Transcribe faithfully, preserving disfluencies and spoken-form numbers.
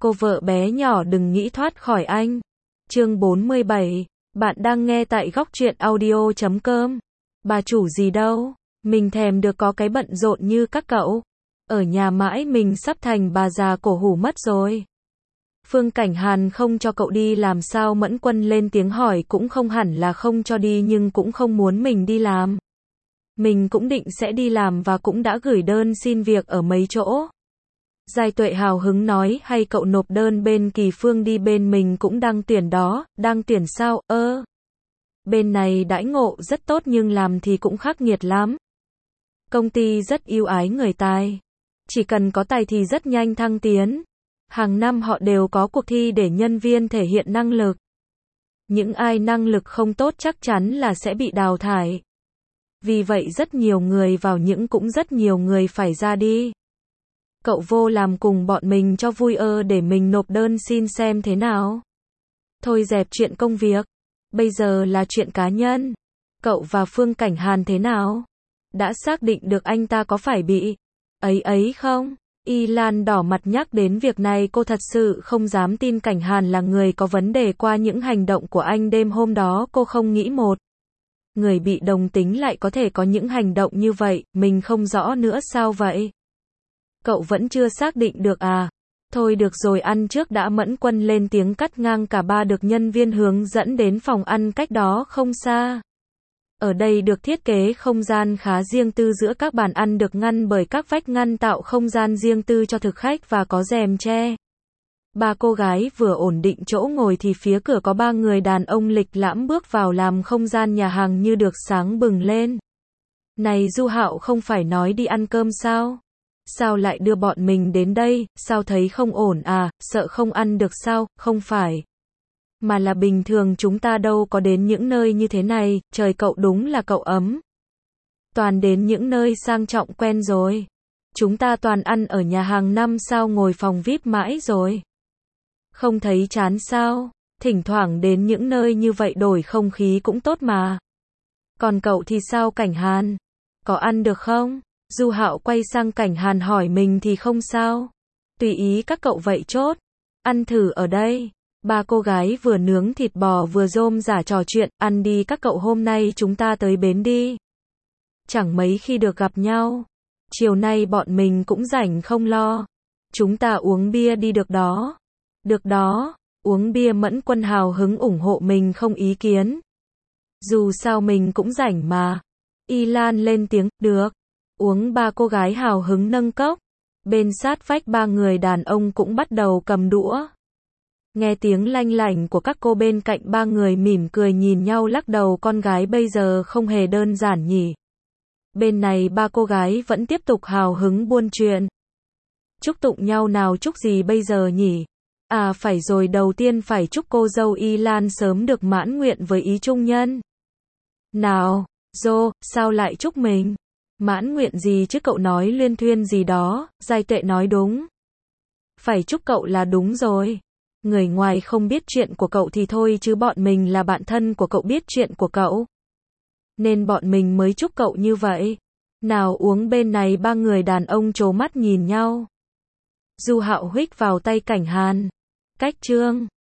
Cô vợ bé nhỏ đừng nghĩ thoát khỏi anh. Chương bốn mươi bảy. Bạn đang nghe tại góc truyện audio chấm com. Bà chủ gì đâu, mình thèm được có cái bận rộn như các cậu. Ở nhà mãi mình sắp thành bà già cổ hủ mất rồi. Phương Cảnh Hàn không cho cậu đi làm sao? Mẫn Quân lên tiếng hỏi, cũng không hẳn là không cho đi nhưng cũng không muốn mình đi làm. Mình cũng định sẽ đi làm và cũng đã gửi đơn xin việc ở mấy chỗ. Giai Tuệ hào hứng nói, hay cậu nộp đơn bên Kỳ Phương đi, bên mình cũng đang tuyển đó. Đang tuyển sao? Ơ. Bên này đãi ngộ rất tốt nhưng làm thì cũng khắc nghiệt lắm. Công ty rất ưu ái người tài. Chỉ cần có tài thì rất nhanh thăng tiến. Hàng năm họ đều có cuộc thi để nhân viên thể hiện năng lực. Những ai năng lực không tốt chắc chắn là sẽ bị đào thải. Vì vậy rất nhiều người vào nhưng cũng rất nhiều người phải ra đi. Cậu vô làm cùng bọn mình cho vui ơ, để mình nộp đơn xin xem thế nào. Thôi dẹp chuyện công việc. Bây giờ là chuyện cá nhân. Cậu và Phương Cảnh Hàn thế nào? Đã xác định được anh ta có phải bị ấy ấy không? Y Lan đỏ mặt nhắc đến việc này, cô thật sự không dám tin Cảnh Hàn là người có vấn đề. Qua những hành động của anh đêm hôm đó, cô không nghĩ một người bị đồng tính lại có thể có những hành động như vậy. Mình không rõ nữa. Sao vậy? Cậu vẫn chưa xác định được à? Thôi được rồi, ăn trước đã. Mẫn Quân lên tiếng cắt ngang cả ba, được nhân viên hướng dẫn đến phòng ăn cách đó không xa. Ở đây được thiết kế không gian khá riêng tư, giữa các bàn ăn được ngăn bởi các vách ngăn tạo không gian riêng tư cho thực khách và có rèm che. Ba cô gái vừa ổn định chỗ ngồi thì phía cửa có ba người đàn ông lịch lãm bước vào, làm không gian nhà hàng như được sáng bừng lên. Này Du Hạo, không phải nói đi ăn cơm sao? Sao lại đưa bọn mình đến đây? Sao thấy không ổn à? Sợ không ăn được sao? Không phải. Mà là bình thường chúng ta đâu có đến những nơi như thế này. Trời, cậu đúng là cậu ấm. Toàn đến những nơi sang trọng quen rồi. Chúng ta toàn ăn ở nhà hàng năm sao ngồi phòng vi ai pi mãi rồi. Không thấy chán sao? Thỉnh thoảng đến những nơi như vậy đổi không khí cũng tốt mà. Còn cậu thì sao Cảnh Hàn? Có ăn được không? Du Hạo quay sang Cảnh Hàn hỏi, mình thì không sao. Tùy ý các cậu vậy chốt. Ăn thử ở đây. Ba cô gái vừa nướng thịt bò vừa rôm rả trò chuyện. Ăn đi các cậu, hôm nay chúng ta tới bến đi. Chẳng mấy khi được gặp nhau. Chiều nay bọn mình cũng rảnh không lo. Chúng ta uống bia đi được đó. Được đó, uống bia. Mẫn Quân hào hứng ủng hộ, mình không ý kiến. Dù sao mình cũng rảnh mà. Y Lan lên tiếng, được. Uống. Ba cô gái hào hứng nâng cốc. Bên sát vách ba người đàn ông cũng bắt đầu cầm đũa. Nghe tiếng lanh lảnh của các cô bên cạnh, ba người mỉm cười nhìn nhau lắc đầu, con gái bây giờ không hề đơn giản nhỉ. Bên này ba cô gái vẫn tiếp tục hào hứng buôn chuyện. Chúc tụng nhau nào, chúc gì bây giờ nhỉ? À phải rồi, đầu tiên phải chúc cô dâu Y Lan sớm được mãn nguyện với ý trung nhân. Nào, Dô, sao lại chúc mình? Mãn nguyện gì chứ, cậu nói luyên thuyên gì đó. Giai Tuệ nói đúng. Phải chúc cậu là đúng rồi. Người ngoài không biết chuyện của cậu thì thôi, chứ bọn mình là bạn thân của cậu biết chuyện của cậu. Nên bọn mình mới chúc cậu như vậy. Nào uống. Bên này ba người đàn ông trố mắt nhìn nhau. Du Hạo huých vào tay Cảnh Hàn. Cách chương